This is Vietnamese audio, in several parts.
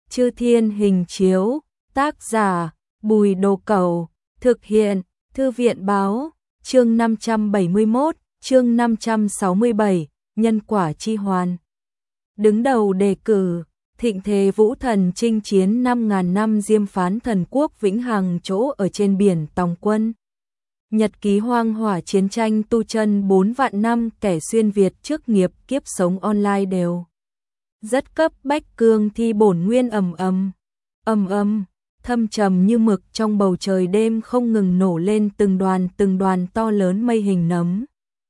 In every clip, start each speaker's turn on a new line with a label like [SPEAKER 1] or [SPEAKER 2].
[SPEAKER 1] Chư Thiên Hình Chiếu, tác giả Bùi Đồ Cẩu, thực hiện Thư viện Báo, chương 571, chương 567, nhân quả chi hoàn. Đứng đầu đề cử, thịnh thế vũ thần chinh chiến 5.000 năm diêm phán thần quốc vĩnh hằng chỗ ở trên biển Tòng Quân. Nhật ký hoang hỏa chiến tranh tu chân 4 vạn năm kẻ xuyên Việt trước nghiệp kiếp sống online đều. Rất cấp bách cương thi bổn nguyên ầm, thâm trầm như mực trong bầu trời đêm không ngừng nổ lên từng đoàn to lớn mây hình nấm.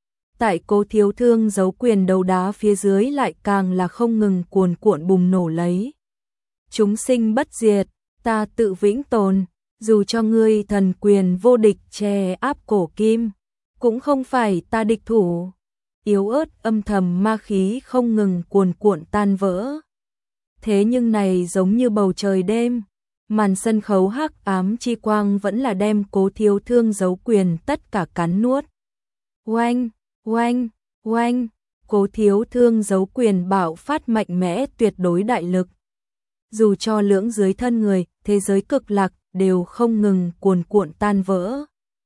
[SPEAKER 1] Tại Cố Thiếu Thương giấu quyền đầu đá phía dưới lại càng là không ngừng cuồn cuộn bùng nổ lấy. Chúng sinh bất diệt, ta tự vĩnh tồn, dù cho ngươi thần quyền vô địch che áp cổ kim, cũng không phải ta địch thủ. Yếu ớt âm thầm ma khí không ngừng cuồn cuộn tan vỡ. Thế nhưng này giống như bầu trời đêm, màn sân khấu hắc ám chi quang vẫn là đem Cố Thiếu Thương giấu quyền tất cả cắn nuốt. Oanh, oanh, oanh, Cố Thiếu Thương giấu quyền bạo phát mạnh mẽ tuyệt đối đại lực. Dù cho lưỡng dưới thân người, thế giới cực lạc đều không ngừng cuồn cuộn tan vỡ.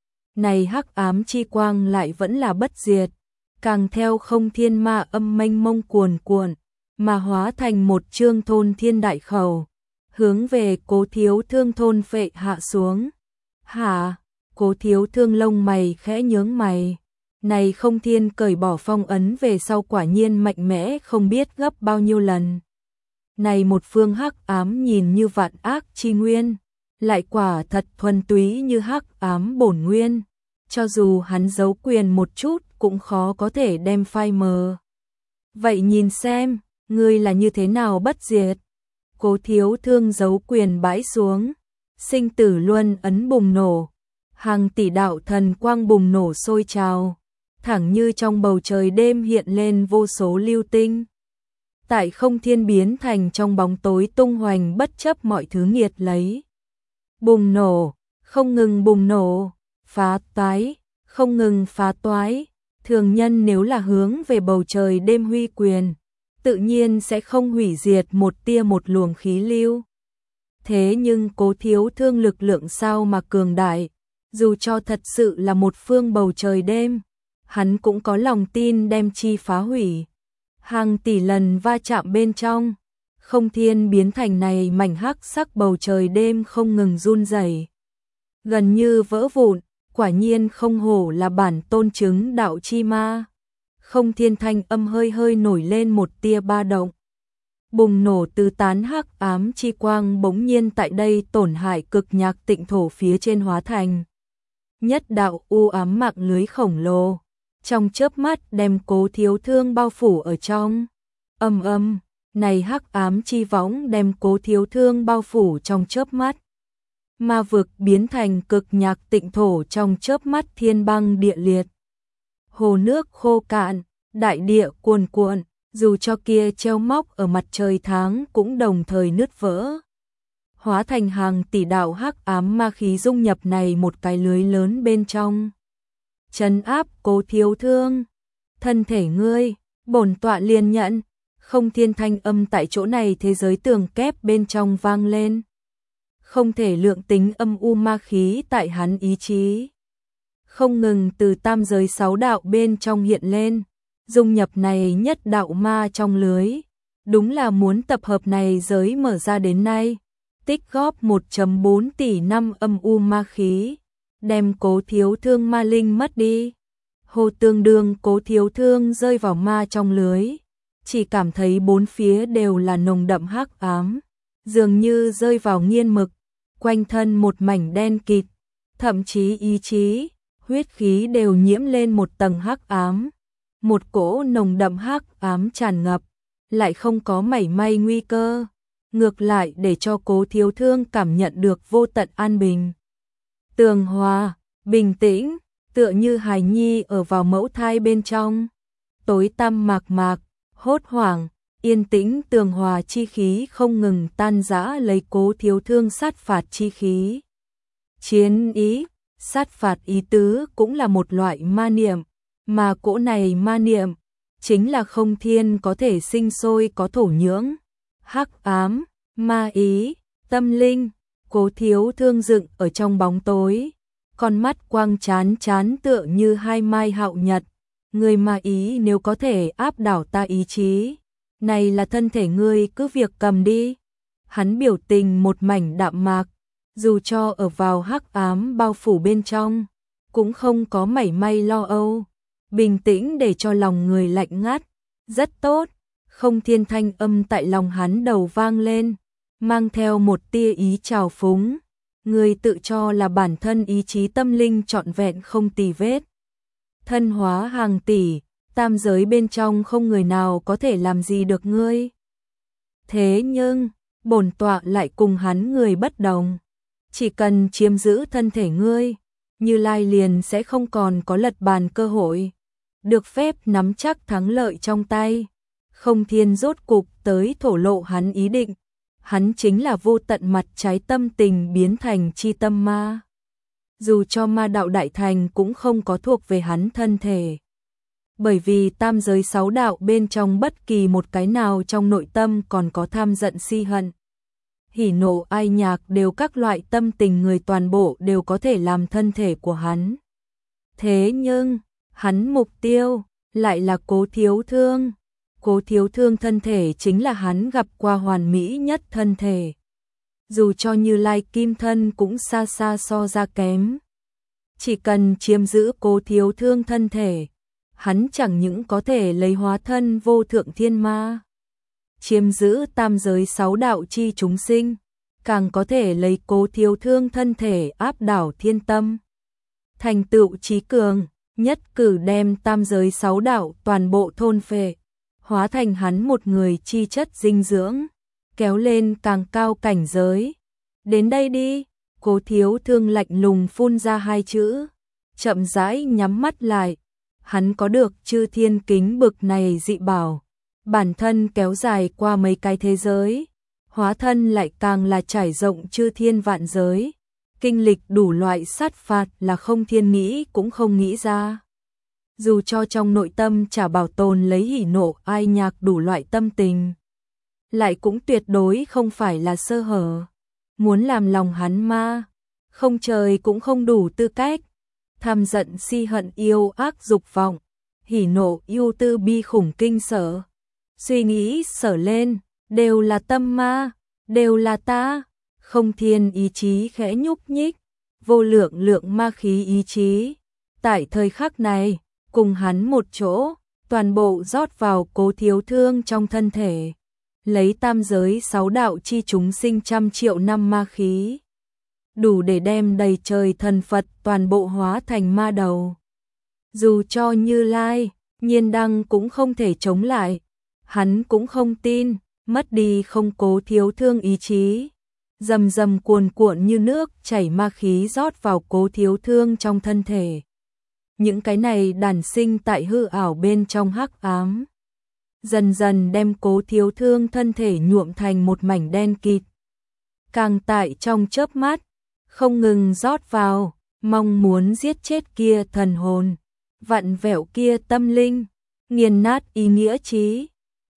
[SPEAKER 1] Này hắc ám chi quang lại vẫn là bất diệt, càng theo không thiên ma âm mênh mông cuồn cuộn, mà hóa thành một chương thôn thiên đại khẩu, hướng về Cố Thiếu Thương thôn phệ hạ xuống. Hả? Cố Thiếu Thương lông mày khẽ nhướng mày. Này không thiên cởi bỏ phong ấn về sau quả nhiên mạnh mẽ không biết gấp bao nhiêu lần. Này một phương hắc ám nhìn như vạn ác chi nguyên, lại quả thật thuần túy như hắc ám bổn nguyên. Cho dù hắn giấu quyền một chút cũng khó có thể đem phai mờ. Vậy nhìn xem, ngươi là như thế nào bất diệt? Cố Thiếu Thương giấu quyền bãi xuống, sinh tử luân ấn bùng nổ, hàng tỷ đạo thần quang bùng nổ sôi trào, thẳng như trong bầu trời đêm hiện lên vô số lưu tinh. Tại không thiên biến thành trong bóng tối tung hoành bất chấp mọi thứ nghiệt lấy. Bùng nổ, không ngừng bùng nổ, phá toái, không ngừng phá toái. Thường nhân nếu là hướng về bầu trời đêm huy quyền, tự nhiên sẽ không hủy diệt một tia một luồng khí lưu. Thế nhưng Cố Thiếu Thương lực lượng sao mà cường đại, dù cho thật sự là một phương bầu trời đêm, hắn cũng có lòng tin đem chi phá hủy. Hàng tỷ lần va chạm bên trong, không thiên biến thành này mảnh hắc sắc bầu trời đêm không ngừng run rẩy, gần như vỡ vụn. Quả nhiên không hổ là bản tôn chứng đạo chi ma. Không thiên thanh âm hơi hơi nổi lên một tia ba động. Bùng nổ tứ tán hắc ám chi quang bỗng nhiên tại đây tổn hại cực nhạc tịnh thổ phía trên hóa thành nhất đạo u ám mạng lưới khổng lồ, trong chớp mắt đem Cố Thiếu Thương bao phủ ở trong. Âm, này hắc ám chi võng đem Cố Thiếu Thương bao phủ trong chớp mắt. Ma vực biến thành cực nhạc tịnh thổ trong chớp mắt thiên băng địa liệt. Hồ nước khô cạn, đại địa cuồn cuộn, dù cho kia treo móc ở mặt trời tháng cũng đồng thời nứt vỡ. Hóa thành hàng tỷ đạo hắc ám ma khí dung nhập này một cái lưới lớn bên trong. Trấn áp Cố Thiếu Thương. Thân thể ngươi, bổn tọa liền nhận. Không thiên thanh âm tại chỗ này thế giới tường kép bên trong vang lên. Không thể lượng tính âm u ma khí tại hắn ý chí. Không ngừng từ tam giới 6 đạo bên trong hiện lên, dung nhập này nhất đạo ma trong lưới. Đúng là muốn tập hợp này giới mở ra đến nay, tích góp 1.4 tỷ năm âm u ma khí, đem Cố Thiếu Thương ma linh mất đi. Hồ tương đương Cố Thiếu Thương rơi vào ma trong lưới, chỉ cảm thấy bốn phía đều là nồng đậm hắc ám, dường như rơi vào nghiên mực. Quanh thân một mảnh đen kịt, thậm chí ý chí, huyết khí đều nhiễm lên một tầng hắc ám. Một cỗ nồng đậm hắc ám tràn ngập, lại không có mảy may nguy cơ, ngược lại để cho Cố Thiếu Thương cảm nhận được vô tận an bình. Tường hòa, bình tĩnh, tựa như hài nhi ở vào mẫu thai bên trong. Tối tăm mạc mạc, hốt hoảng. Yên tĩnh tường hòa chi khí không ngừng tan rã lấy Cố Thiếu Thương sát phạt chi khí. Chiến ý, sát phạt ý tứ cũng là một loại ma niệm, mà cỗ này ma niệm chính là không thiên có thể sinh sôi có thổ nhưỡng. Hắc ám, Ma ý, tâm linh, Cố Thiếu Thương dựng ở trong bóng tối, con mắt quang chán chán tựa như hai mai hạo nhật. Người ma ý nếu có thể áp đảo ta ý chí, này là thân thể ngươi cứ việc cầm đi. Hắn biểu tình một mảnh đạm mạc, dù cho ở vào hắc ám bao phủ bên trong, cũng không có mảy may lo âu, bình tĩnh để cho lòng người lạnh ngắt. Rất tốt, Không Thiên thanh âm tại lòng hắn đầu vang lên, mang theo một tia ý trào phúng. Người tự cho là bản thân ý chí tâm linh trọn vẹn không tì vết. Thân hóa hàng tỷ, tam giới bên trong không người nào có thể làm gì được ngươi. Thế nhưng, bổn tọa lại cùng hắn người bất đồng. Chỉ cần chiếm giữ thân thể ngươi, Như Lai liền sẽ không còn có lật bàn cơ hội. Được phép nắm chắc thắng lợi trong tay. Không Thiên rốt cục tới thổ lộ hắn ý định. Hắn chính là vô tận mặt trái tâm tình biến thành chi tâm ma. Dù cho ma đạo đại thành cũng không có thuộc về hắn thân thể. Bởi vì tam giới sáu đạo bên trong bất kỳ một cái nào trong nội tâm còn có tham giận si hận. Hỉ nộ ai nhạc đều các loại tâm tình người toàn bộ đều có thể làm thân thể của hắn. Thế nhưng, hắn mục tiêu lại là Cố Thiếu Thương. Cố Thiếu Thương thân thể chính là hắn gặp qua hoàn mỹ nhất thân thể. Dù cho Như Lai kim thân cũng xa xa so ra kém. Chỉ cần chiếm giữ Cố Thiếu Thương thân thể, hắn chẳng những có thể lấy hóa thân vô thượng thiên ma, chiếm giữ tam giới sáu đạo chi chúng sinh, càng có thể lấy Cố Thiếu Thương thân thể áp đảo thiên tâm. Thành tựu trí cường, nhất cử đem tam giới sáu đạo toàn bộ thôn phệ, hóa thành hắn một người chi chất dinh dưỡng, kéo lên càng cao cảnh giới. Đến đây đi, Cố Thiếu Thương lạnh lùng phun ra hai chữ, chậm rãi nhắm mắt lại. Hắn có được chư thiên kính bực này dị bảo, bản thân kéo dài qua mấy cái thế giới, hóa thân lại càng là trải rộng chư thiên vạn giới, kinh lịch đủ loại sát phạt là Không Thiên nghĩ cũng không nghĩ ra. Dù cho trong nội tâm chả bảo tồn lấy hỉ nộ ai nhạc đủ loại tâm tình, lại cũng tuyệt đối không phải là sơ hở. Muốn làm lòng hắn ma, không trời cũng không đủ tư cách. Tham giận si hận yêu ác dục vọng, hỉ nộ ưu tư bi khủng kinh sở, suy nghĩ sở lên, đều là tâm ma, đều là ta. Không Thiên ý chí khẽ nhúc nhích, vô lượng lượng ma khí ý chí. Tại thời khắc này, cùng hắn một chỗ, toàn bộ rót vào Cố Thiếu Thương trong thân thể, lấy tam giới sáu đạo chi chúng sinh trăm triệu năm ma khí, đủ để đem đầy trời thần Phật toàn bộ hóa thành ma đầu. Dù cho Như Lai, Nhiên Đăng cũng không thể chống lại, hắn cũng không tin, mất đi không Cố Thiếu Thương ý chí. Rầm rầm cuồn cuộn như nước chảy ma khí rót vào Cố Thiếu Thương trong thân thể. Những cái này đản sinh tại hư ảo bên trong hắc ám, dần dần đem Cố Thiếu Thương thân thể nhuộm thành một mảnh đen kịt. Càng tại trong chớp mắt, không ngừng rót vào, mong muốn giết chết kia thần hồn, vặn vẹo kia tâm linh, nghiền nát ý nghĩa trí.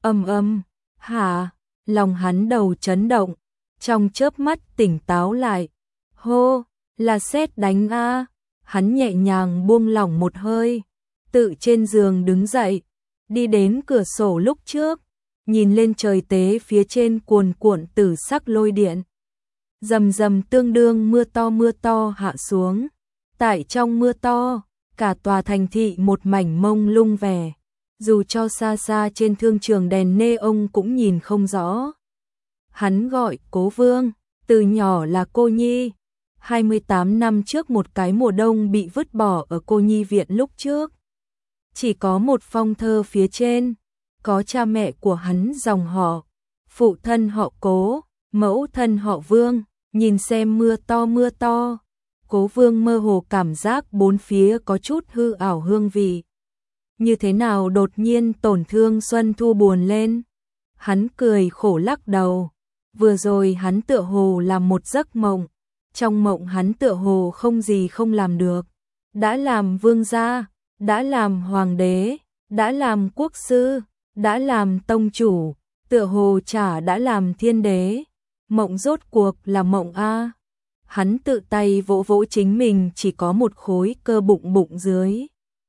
[SPEAKER 1] Hả, lòng hắn đầu chấn động, trong chớp mắt tỉnh táo lại. Hô, là sét đánh a. Hắn nhẹ nhàng buông lỏng một hơi, tự trên giường đứng dậy, đi đến cửa sổ lúc trước, nhìn lên trời tế phía trên cuồn cuộn tử sắc lôi điện. Rầm rầm tương đương mưa to hạ xuống. Tại trong mưa to, cả tòa thành thị một mảnh mông lung vẻ, dù cho xa xa trên thương trường đèn neon cũng nhìn không rõ. Hắn gọi Cố Vương, từ nhỏ là cô nhi. 28 năm trước một cái mùa đông bị vứt bỏ ở cô nhi viện lúc trước. Chỉ có một phong thơ phía trên, có cha mẹ của hắn dòng họ, phụ thân họ Cố, mẫu thân họ Vương. Nhìn xem mưa to, Cố Vương mơ hồ cảm giác bốn phía có chút hư ảo hương vị. Như thế nào đột nhiên tổn thương Xuân Thu buồn lên. Hắn cười khổ lắc đầu. Vừa rồi hắn tựa hồ làm một giấc mộng. Trong mộng hắn tựa hồ không gì không làm được. Đã làm vương gia, đã làm hoàng đế, đã làm quốc sư, đã làm tông chủ, tựa hồ chả đã làm thiên đế. Mộng rốt cuộc là mộng a. Hắn tự tay vỗ vỗ chính mình chỉ có một khối cơ bụng bụng dưới.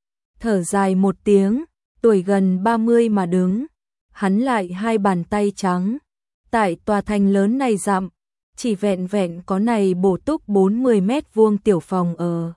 [SPEAKER 1] Thở dài một tiếng, tuổi gần 30 mà đứng, hắn lại hai bàn tay trắng. Tại tòa thành lớn này dặm, chỉ vẹn vẹn có này bổ túc 40 mét vuông tiểu phòng ở.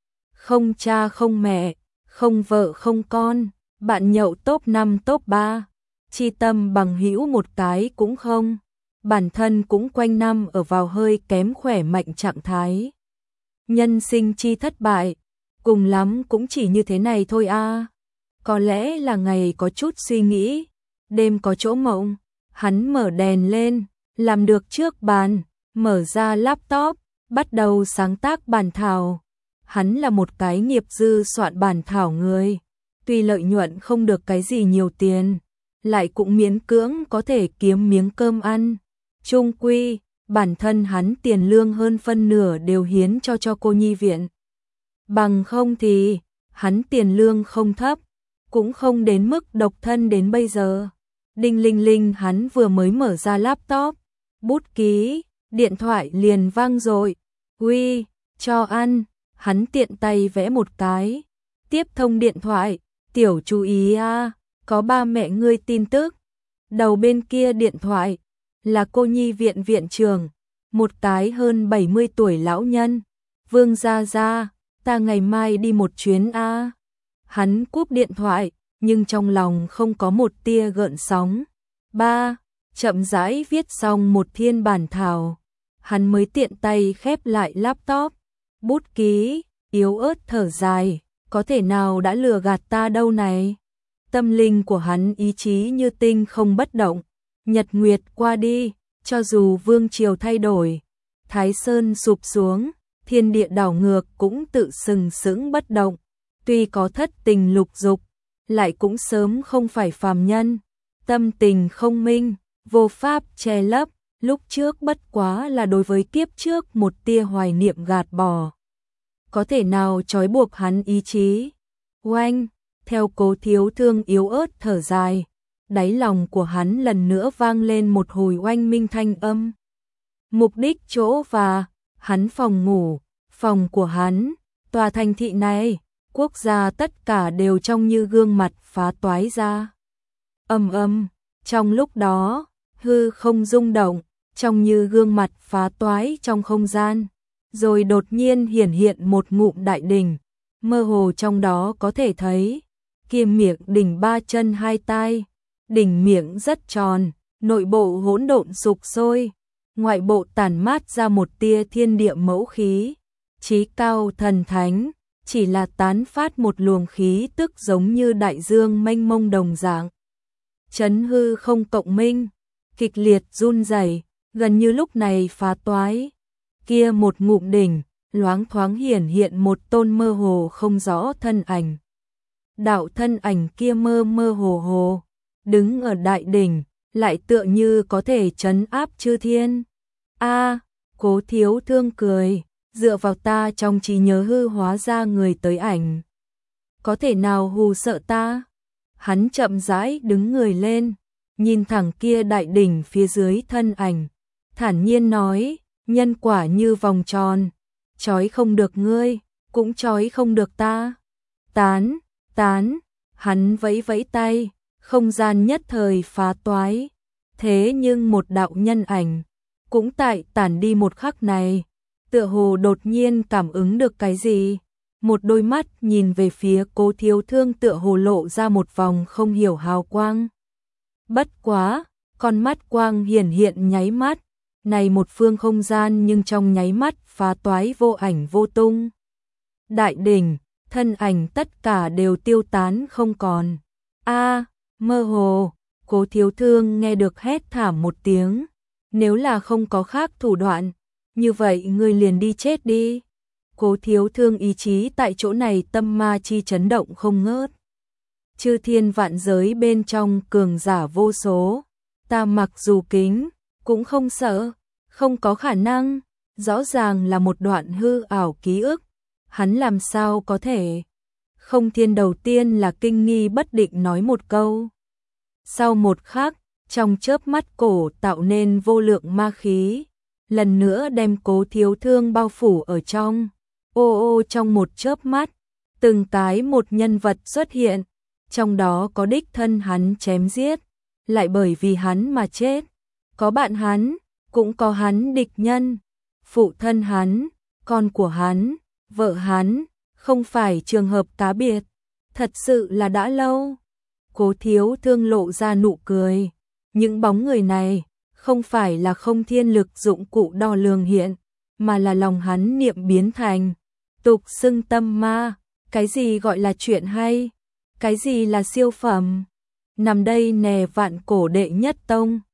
[SPEAKER 1] Không cha không mẹ, không vợ không con, bạn nhậu top 5 top 3, chi tâm bằng hữu một cái cũng không. Bản thân cũng quanh năm ở vào hơi kém khỏe mạnh trạng thái. Nhân sinh chi thất bại, cùng lắm cũng chỉ như thế này thôi a. Có lẽ là ngày có chút suy nghĩ, đêm có chỗ mộng, hắn mở đèn lên, làm được trước bàn, mở ra laptop, bắt đầu sáng tác bản thảo. Hắn là một cái nghiệp dư soạn bản thảo người, tuy lợi nhuận không được cái gì nhiều tiền, lại cũng miễn cưỡng có thể kiếm miếng cơm ăn. Chung quy, bản thân hắn tiền lương hơn phân nửa đều hiến cho cô nhi viện. Bằng không thì, hắn tiền lương không thấp, cũng không đến mức độc thân đến bây giờ. Đinh linh linh hắn vừa mới mở ra laptop, bút ký, điện thoại liền vang rồi. Uy, cho ăn, hắn tiện tay vẽ một cái. Tiếp thông điện thoại, tiểu chú ý a, có ba mẹ ngươi tin tức. Đầu bên kia điện thoại là cô nhi viện viện trưởng, một cái hơn 70 tuổi lão nhân. Vương gia gia, ta ngày mai đi một chuyến a. Hắn cúp điện thoại, nhưng trong lòng không có một tia gợn sóng. Ba, chậm rãi viết xong một thiên bản thảo, hắn mới tiện tay khép lại laptop. Bút ký, yếu ớt thở dài, có thể nào đã lừa gạt ta đâu này. Tâm linh của hắn ý chí như tinh không bất động. Nhật nguyệt qua đi, cho dù vương triều thay đổi, Thái Sơn sụp xuống, thiên địa đảo ngược cũng tự sừng sững bất động. Tuy có thất tình lục dục, lại cũng sớm không phải phàm nhân. Tâm tình không minh, vô pháp che lấp, lúc trước bất quá là đối với kiếp trước một tia hoài niệm gạt bỏ. Có thể nào trói buộc hắn ý chí? Oanh, theo Cố Thiếu Thương yếu ớt thở dài, đáy lòng của hắn lần nữa vang lên một hồi oanh minh thanh âm. Mục đích chỗ và, hắn phòng ngủ, phòng của hắn, tòa thành thị này, quốc gia tất cả đều trông như gương mặt phá toái ra. Trong lúc đó, hư không rung động, trông như gương mặt phá toái trong không gian, rồi đột nhiên hiển hiện một ngụm đại đỉnh, mơ hồ trong đó có thể thấy, kia miệng đỉnh ba chân hai tai, đỉnh miệng rất tròn, nội bộ hỗn độn sục sôi, ngoại bộ tản mát ra một tia thiên địa mẫu khí, chí cao thần thánh, chỉ là tán phát một luồng khí tức giống như đại dương mênh mông đồng dạng. Chấn hư không cộng minh, kịch liệt run rẩy, gần như lúc này phá toái. Kia một ngụm đỉnh, loáng thoáng hiển hiện một tôn mơ hồ không rõ thân ảnh. Đạo thân ảnh kia mơ mơ hồ hồ, đứng ở đại đỉnh, lại tựa như có thể trấn áp chư thiên. A, Cố Thiếu Thương cười, dựa vào ta trong trí nhớ hư hóa ra người tới ảnh. Có thể nào hù sợ ta? Hắn chậm rãi đứng người lên, nhìn thẳng kia đại đỉnh phía dưới thân ảnh, thản nhiên nói, nhân quả như vòng tròn, trói không được ngươi, cũng trói không được ta. Tán, hắn vẫy vẫy tay, không gian nhất thời phá toái. Thế nhưng một đạo nhân ảnh, cũng tại tản đi một khắc này, tựa hồ đột nhiên cảm ứng được cái gì. Một đôi mắt nhìn về phía Cố Thiếu Thương tựa hồ lộ ra một vòng không hiểu hào quang. Bất quá, con mắt quang hiển hiện nháy mắt, này một phương không gian nhưng trong nháy mắt phá toái vô ảnh vô tung. Đại đỉnh, thân ảnh tất cả đều tiêu tán không còn. A, mơ hồ, Cố Thiếu Thương nghe được hét thảm một tiếng. Nếu là không có khác thủ đoạn, như vậy ngươi liền đi chết đi. Cố Thiếu Thương ý chí tại chỗ này tâm ma chi chấn động không ngớt. Chư thiên vạn giới bên trong cường giả vô số, ta mặc dù kính, cũng không sợ, không có khả năng, rõ ràng là một đoạn hư ảo ký ức, hắn làm sao có thể. Không thiên đầu tiên là kinh nghi bất định nói một câu. Sau một khắc, trong chớp mắt cổ tạo nên vô lượng ma khí, lần nữa đem Cố Thiếu Thương bao phủ ở trong. Ô ô, trong một chớp mắt, từng cái một nhân vật xuất hiện, trong đó có đích thân hắn chém giết, lại bởi vì hắn mà chết, có bạn hắn, cũng có hắn địch nhân, phụ thân hắn, con của hắn, vợ hắn, không phải trường hợp cá biệt, thật sự là đã lâu. Cố Thiếu Thương lộ ra nụ cười, những bóng người này không phải là không thiên lực dụng cụ đo lường hiện, mà là lòng hắn niệm biến thành, tục xưng tâm ma. Cái gì gọi là chuyện hay? Cái gì là siêu phẩm? Nằm đây nè, vạn cổ đệ nhất tông,